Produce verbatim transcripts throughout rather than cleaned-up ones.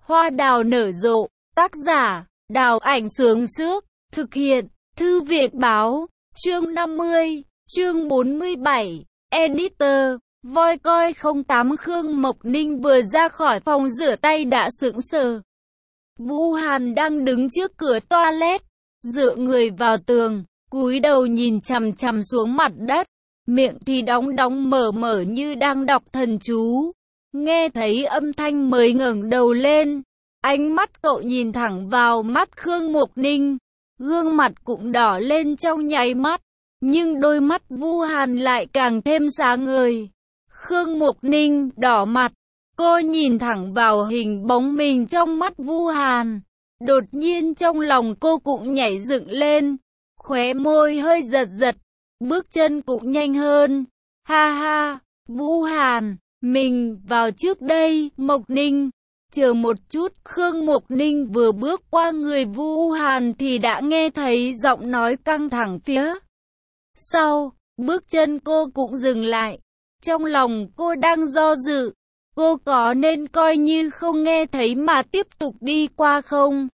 Hoa đào nở rộ, tác giả, Đào Ảnh Sướng Sước, thực hiện, Thư viện Báo, chương năm mươi, chương bốn mươi bảy, Editor, Voi Coi không tám. Khương Mộc Ninh vừa ra khỏi phòng rửa tay đã sững sờ. Vũ Hàn đang đứng trước cửa toilet, dựa người vào tường, cúi đầu nhìn chằm chằm xuống mặt đất, miệng thì đóng đóng mở mở như đang đọc thần chú. Nghe thấy âm thanh mới ngẩng đầu lên, ánh mắt cậu nhìn thẳng vào mắt Khương Mộc Ninh, gương mặt cũng đỏ lên trong nháy mắt, nhưng đôi mắt Vũ Hàn lại càng thêm sáng ngời. Khương Mộc Ninh đỏ mặt, cô nhìn thẳng vào hình bóng mình trong mắt Vũ Hàn, đột nhiên trong lòng cô cũng nhảy dựng lên, khóe môi hơi giật giật, bước chân cũng nhanh hơn. Ha ha, Vũ Hàn, mình vào trước đây. Mộc Ninh, chờ một chút. Khương Mộc Ninh vừa bước qua người Vũ Hàn thì đã nghe thấy giọng nói căng thẳng phía sau, bước chân cô cũng dừng lại. Trong lòng cô đang do dự, cô có nên coi như không nghe thấy mà tiếp tục đi qua không?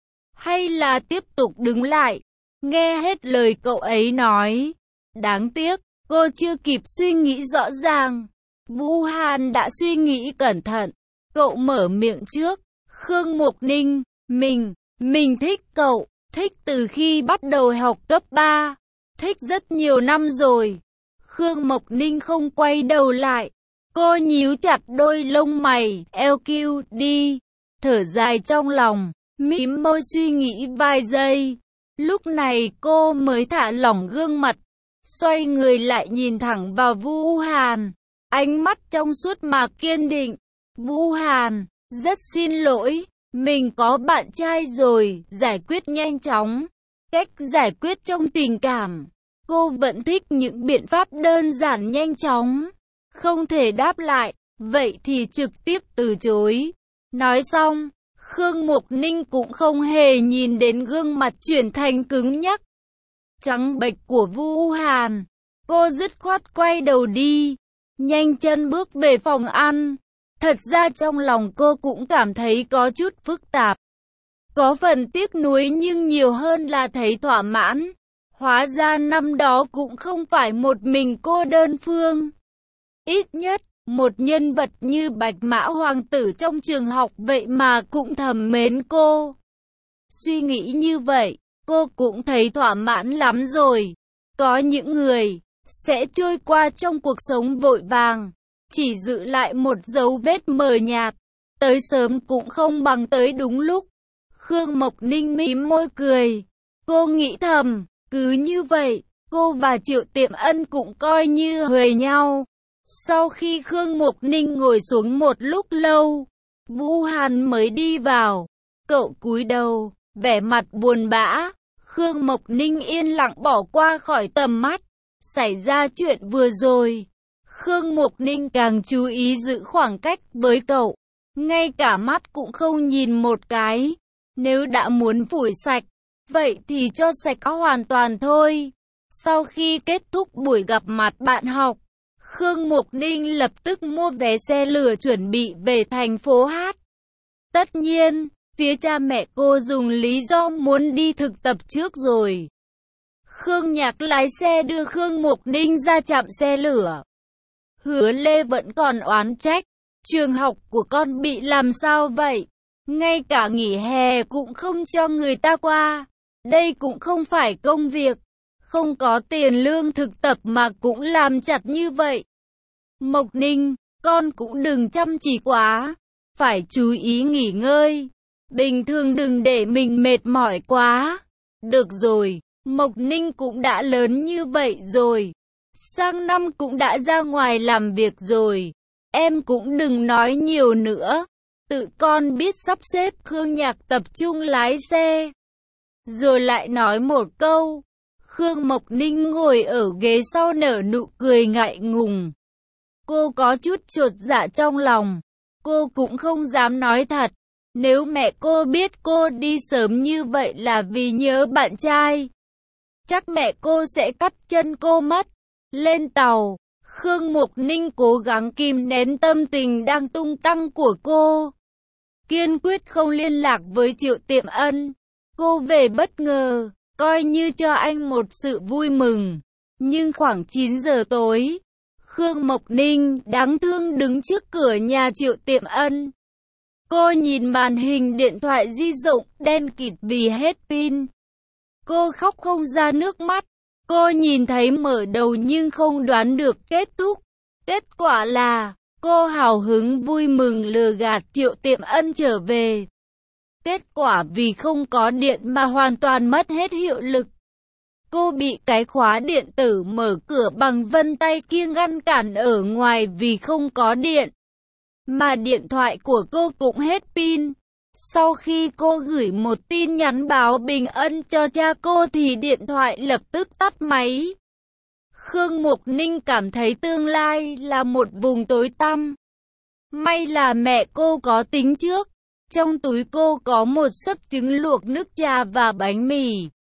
Hay là tiếp tục đứng lại, nghe hết lời cậu ấy nói? Đáng tiếc, cô chưa kịp suy nghĩ rõ ràng. Vũ Hàn đã suy nghĩ cẩn thận, cậu mở miệng trước. Khương Mộc Ninh, mình, mình thích cậu, thích từ khi bắt đầu học cấp ba, thích rất nhiều năm rồi. Khương Mộc Ninh không quay đầu lại, cô nhíu chặt đôi lông mày, eo kiu đi, thở dài trong lòng, mím môi suy nghĩ vài giây. Lúc này cô mới thả lỏng gương mặt, xoay người lại nhìn thẳng vào Vũ Hàn, ánh mắt trong suốt mà kiên định. Vũ Hàn, rất xin lỗi, mình có bạn trai rồi, giải quyết nhanh chóng. Cách giải quyết trong tình cảm, cô vẫn thích những biện pháp đơn giản nhanh chóng. Không thể đáp lại, vậy thì trực tiếp từ chối. Nói xong, Khương Mộc Ninh cũng không hề nhìn đến gương mặt chuyển thành cứng nhắc, trắng bệch của Vũ Hàn. Cô dứt khoát quay đầu đi, nhanh chân bước về phòng ăn. Thật ra trong lòng cô cũng cảm thấy có chút phức tạp, có phần tiếc nuối nhưng nhiều hơn là thấy thỏa mãn. Hóa ra năm đó cũng không phải một mình cô đơn phương. Ít nhất, một nhân vật như Bạch Mã Hoàng tử trong trường học vậy mà cũng thầm mến cô. Suy nghĩ như vậy, cô cũng thấy thỏa mãn lắm rồi. Có những người sẽ trôi qua trong cuộc sống vội vàng, chỉ giữ lại một dấu vết mờ nhạt, tới sớm cũng không bằng tới đúng lúc. Khương Mộc Ninh mím môi cười, cô nghĩ thầm, cứ như vậy, cô và Triệu Tiệm Ân cũng coi như huề nhau. Sau khi Khương Mộc Ninh ngồi xuống một lúc lâu, Vũ Hàn mới đi vào. Cậu cúi đầu, vẻ mặt buồn bã. Khương Mộc Ninh yên lặng bỏ qua khỏi tầm mắt. Xảy ra chuyện vừa rồi, Khương Mộc Ninh càng chú ý giữ khoảng cách với cậu, ngay cả mắt cũng không nhìn một cái. Nếu đã muốn phủi sạch, vậy thì cho sạch hoàn toàn thôi. Sau khi kết thúc buổi gặp mặt bạn học, Khương Mộc Ninh lập tức mua vé xe lửa chuẩn bị về thành phố Hát. Tất nhiên, phía cha mẹ cô dùng lý do muốn đi thực tập trước rồi. Khương Nhạc lái xe đưa Khương Mộc Ninh ra trạm xe lửa. Hứa Lê vẫn còn oán trách, trường học của con bị làm sao vậy? Ngay cả nghỉ hè cũng không cho người ta qua. Đây cũng không phải công việc, không có tiền lương thực tập mà cũng làm chặt như vậy. Mộc Ninh, con cũng đừng chăm chỉ quá, phải chú ý nghỉ ngơi. Bình thường đừng để mình mệt mỏi quá. Được rồi, Mộc Ninh cũng đã lớn như vậy rồi, sang năm cũng đã ra ngoài làm việc rồi. Em cũng đừng nói nhiều nữa, tự con biết sắp xếp. Khương Nhạc tập trung lái xe, rồi lại nói một câu. Khương Mộc Ninh ngồi ở ghế sau nở nụ cười ngại ngùng. Cô có chút chột dạ trong lòng, cô cũng không dám nói thật. Nếu mẹ cô biết cô đi sớm như vậy là vì nhớ bạn trai, chắc mẹ cô sẽ cắt chân cô mất. Lên tàu, Khương Mộc Ninh cố gắng kìm nén tâm tình đang tung tăng của cô. kiên quyết không liên lạc với Triệu Tiệm Ân. Cô về bất ngờ, coi như cho anh một sự vui mừng. Nhưng khoảng chín giờ tối, Khương Mộc Ninh đáng thương đứng trước cửa nhà Triệu Tiệm Ân. Cô nhìn màn hình điện thoại di động đen kịt vì hết pin. Cô khóc không ra nước mắt. Cô nhìn thấy mở đầu nhưng không đoán được kết thúc. Kết quả là cô hào hứng vui mừng lừa gạt Triệu Tiệm Ân trở về. Kết quả vì không có điện mà hoàn toàn mất hết hiệu lực. Cô bị cái khóa điện tử mở cửa bằng vân tay kia ngăn cản ở ngoài vì không có điện. Mà điện thoại của cô cũng hết pin. Sau khi cô gửi một tin nhắn báo bình an cho cha cô thì điện thoại lập tức tắt máy. Khương Mộc Ninh cảm thấy tương lai là một vùng tối tăm. May là mẹ cô có tính trước. Trong túi cô có một xấp trứng luộc, nước trà và bánh mì.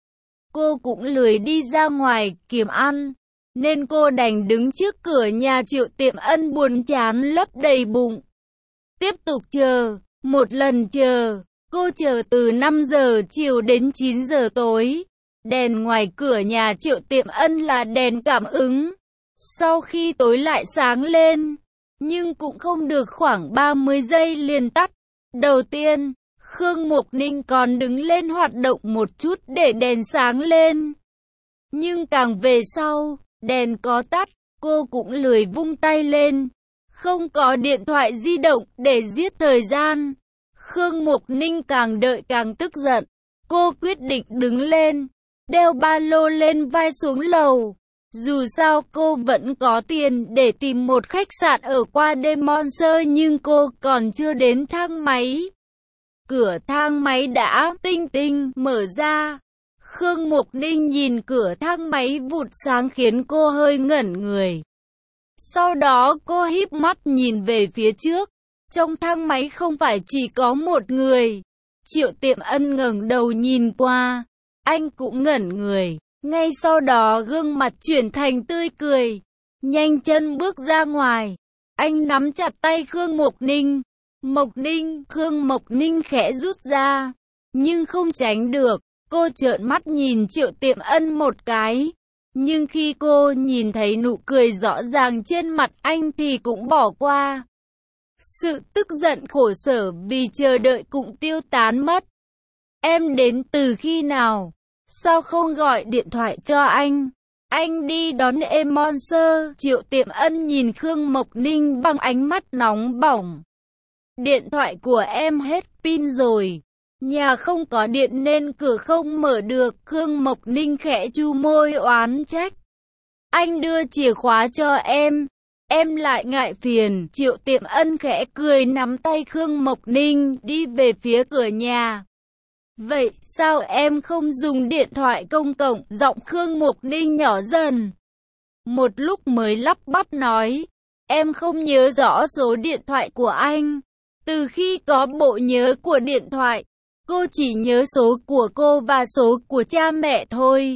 Cô cũng lười đi ra ngoài kiếm ăn, nên cô đành đứng trước cửa nhà Triệu Tiệm Ân buồn chán lấp đầy bụng. Tiếp tục chờ, một lần chờ, cô chờ từ năm giờ chiều đến chín giờ tối. Đèn ngoài cửa nhà Triệu Tiệm Ân là đèn cảm ứng. Sau khi tối lại sáng lên, nhưng cũng không được khoảng ba mươi giây liền tắt. Đầu tiên, Khương Mộc Ninh còn đứng lên hoạt động một chút để đèn sáng lên. Nhưng càng về sau, đèn có tắt, cô cũng lười vung tay lên. Không có điện thoại di động để giết thời gian. Khương Mộc Ninh càng đợi càng tức giận. Cô quyết định đứng lên, đeo ba lô lên vai xuống lầu. Dù sao cô vẫn có tiền để tìm một khách sạn ở qua đêm Monster nhưng cô còn chưa đến thang máy. Cửa thang máy đã tinh tinh mở ra. Khương Mộc Ninh nhìn cửa thang máy vụt sáng khiến cô hơi ngẩn người. Sau đó cô híp mắt nhìn về phía trước. Trong thang máy không phải chỉ có một người. Triệu Tiệm Ân ngẩng đầu nhìn qua. Anh cũng ngẩn người. Ngay sau đó gương mặt chuyển thành tươi cười. Nhanh chân bước ra ngoài. Anh nắm chặt tay Khương Mộc Ninh. Mộc Ninh, Khương Mộc Ninh khẽ rút ra. Nhưng không tránh được. Cô trợn mắt nhìn Triệu Tiệm Ân một cái. Nhưng khi cô nhìn thấy nụ cười rõ ràng trên mặt anh thì cũng bỏ qua. Sự tức giận khổ sở vì chờ đợi cũng tiêu tán mất. Em đến từ khi nào? Sao không gọi điện thoại cho anh? Anh đi đón em Monster. Triệu Tiệm Ân nhìn Khương Mộc Ninh bằng ánh mắt nóng bỏng. Điện thoại của em hết pin rồi. Nhà không có điện nên cửa không mở được. Khương Mộc Ninh khẽ chu môi oán trách. Anh đưa chìa khóa cho em. Em lại ngại phiền. Triệu Tiệm Ân khẽ cười nắm tay Khương Mộc Ninh đi về phía cửa nhà. Vậy sao em không dùng điện thoại công cộng? Giọng Khương Mộc Ninh nhỏ dần. Một lúc mới lắp bắp nói. Em không nhớ rõ số điện thoại của anh. Từ khi có bộ nhớ của điện thoại, cô chỉ nhớ số của cô và số của cha mẹ thôi.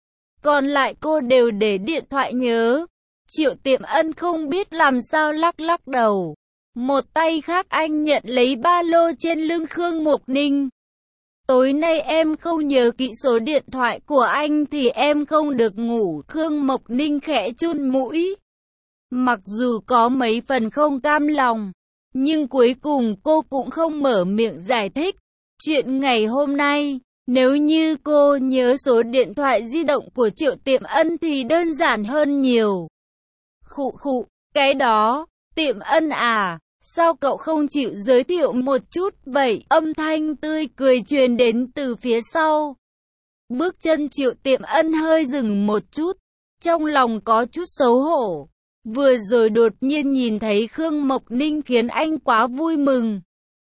Còn lại cô đều để điện thoại nhớ. Triệu Tiệm Ân không biết làm sao lắc lắc đầu. Một tay khác anh nhận lấy ba lô trên lưng Khương Mộc Ninh. Tối nay em không nhớ kỹ số điện thoại của anh thì em không được ngủ. Khương Mộc Ninh khẽ chun mũi. Mặc dù có mấy phần không cam lòng, nhưng cuối cùng cô cũng không mở miệng giải thích. Chuyện ngày hôm nay, nếu như cô nhớ số điện thoại di động của Triệu Tiệm Ân thì đơn giản hơn nhiều. Khụ khụ, cái đó, Tiệm Ân à, sao cậu không chịu giới thiệu một chút vậy? Âm thanh tươi cười truyền đến từ phía sau. Bước chân Triệu Tiệm Ân hơi dừng một chút, trong lòng có chút xấu hổ. Vừa rồi đột nhiên nhìn thấy Khương Mộc Ninh khiến anh quá vui mừng.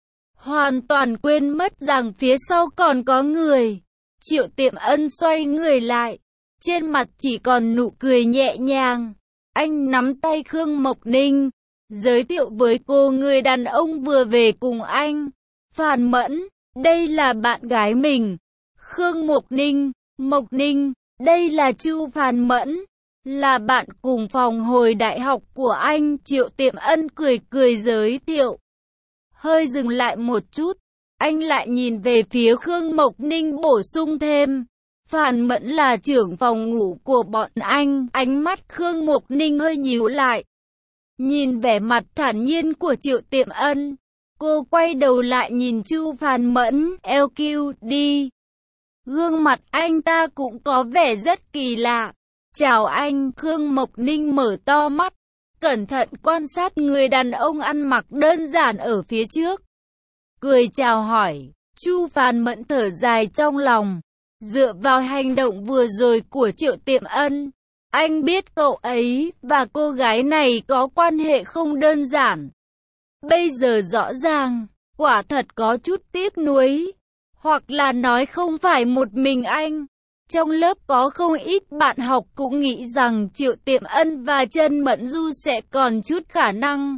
Hoàn toàn quên mất rằng phía sau còn có người. Triệu Tiệm Ân xoay người lại. Trên mặt chỉ còn nụ cười nhẹ nhàng. Anh nắm tay Khương Mộc Ninh. Giới thiệu với cô người đàn ông vừa về cùng anh. Phan Mẫn, đây là bạn gái mình. Khương Mộc Ninh, Mộc Ninh, đây là Chu Phan Mẫn. Là bạn cùng phòng hồi đại học của anh. Triệu Tiệm Ân cười cười giới thiệu. Hơi dừng lại một chút, anh lại nhìn về phía Khương Mộc Ninh bổ sung thêm. Phan Mẫn là trưởng phòng ngủ của bọn anh. Ánh mắt Khương Mộc Ninh hơi nhíu lại. Nhìn vẻ mặt thản nhiên của Triệu Tiệm Ân, cô quay đầu lại nhìn Chu Phan Mẫn, lờ quy đi. Gương mặt anh ta cũng có vẻ rất kỳ lạ. Chào anh, Khương Mộc Ninh mở to mắt, cẩn thận quan sát người đàn ông ăn mặc đơn giản ở phía trước. Cười chào hỏi, Chu Phan Mẫn thở dài trong lòng. Dựa vào hành động vừa rồi của Triệu Tiệm Ân, anh biết cậu ấy và cô gái này có quan hệ không đơn giản. Bây giờ rõ ràng, quả thật có chút tiếc nuối. Hoặc là nói không phải một mình anh. Trong lớp có không ít bạn học cũng nghĩ rằng Triệu Tiệm Ân và Trân Mẫn Du sẽ còn chút khả năng.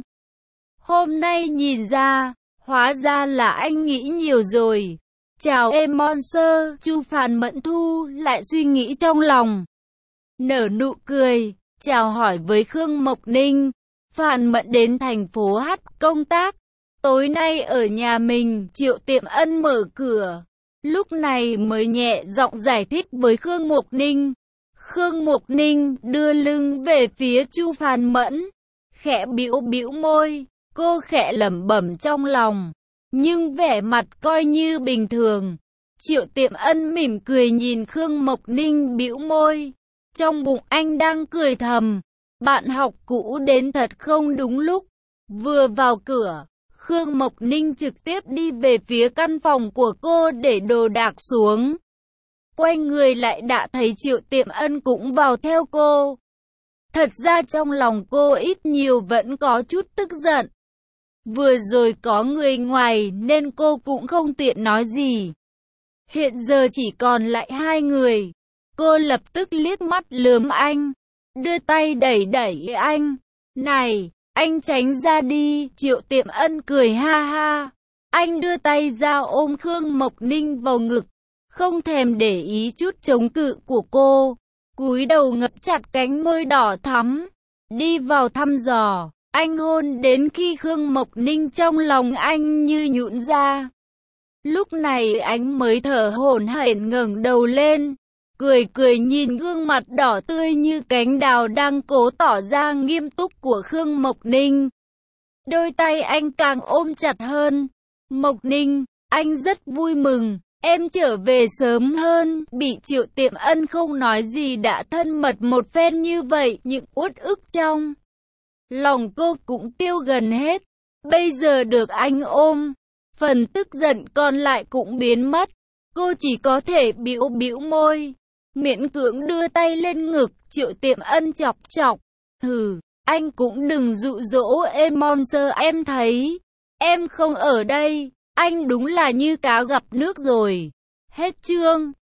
Hôm nay nhìn ra, hóa ra là anh nghĩ nhiều rồi. Chào em Monster, Chu Phan Mẫn thu lại suy nghĩ trong lòng. Nở nụ cười, chào hỏi với Khương Mộc Ninh. Phan Mẫn đến thành phố Hát công tác. Tối nay ở nhà mình, Triệu Tiệm Ân mở cửa. Lúc này mới nhẹ giọng giải thích với Khương Mộc Ninh. Khương Mộc Ninh đưa lưng về phía Chu Phan Mẫn. Khẽ bĩu bĩu môi, cô khẽ lẩm bẩm trong lòng. Nhưng vẻ mặt coi như bình thường. Triệu Tiệm Ân mỉm cười nhìn Khương Mộc Ninh bĩu môi. Trong bụng anh đang cười thầm. Bạn học cũ đến thật không đúng lúc. Vừa vào cửa, Khương Mộc Ninh trực tiếp đi về phía căn phòng của cô để đồ đạc xuống. Quay người lại đã thấy Triệu Tiệm Ân cũng vào theo cô. Thật ra trong lòng cô ít nhiều vẫn có chút tức giận. Vừa rồi có người ngoài nên cô cũng không tiện nói gì. Hiện giờ chỉ còn lại hai người. Cô lập tức liếc mắt lườm anh, đưa tay đẩy đẩy anh. Này, anh tránh ra đi. Triệu Tiệm Ân cười ha ha. Anh đưa tay ra ôm Khương Mộc Ninh vào ngực, không thèm để ý chút chống cự của cô. Cúi đầu ngậm chặt cánh môi đỏ thắm, đi vào thăm dò. Anh hôn đến khi Khương Mộc Ninh trong lòng anh như nhũn ra. Lúc này anh mới thở hổn hển ngẩng đầu lên, cười cười nhìn gương mặt đỏ tươi như cánh đào đang cố tỏ ra nghiêm túc của Khương Mộc Ninh. Đôi tay anh càng ôm chặt hơn. Mộc Ninh, anh rất vui mừng, em trở về sớm hơn. Bị Triệu Tiệm Ân không nói gì đã thân mật một phen như vậy, những uất ức trong lòng cô cũng tiêu gần hết. Bây giờ được anh ôm, phần tức giận còn lại cũng biến mất. Cô chỉ có thể bĩu bĩu môi, miễn cưỡng đưa tay lên ngực. Triệu Tiệm Ân chọc chọc. Hừ, anh cũng đừng dụ dỗ em Monster, em thấy em không ở đây, anh đúng là như cá gặp nước rồi. Hết chương.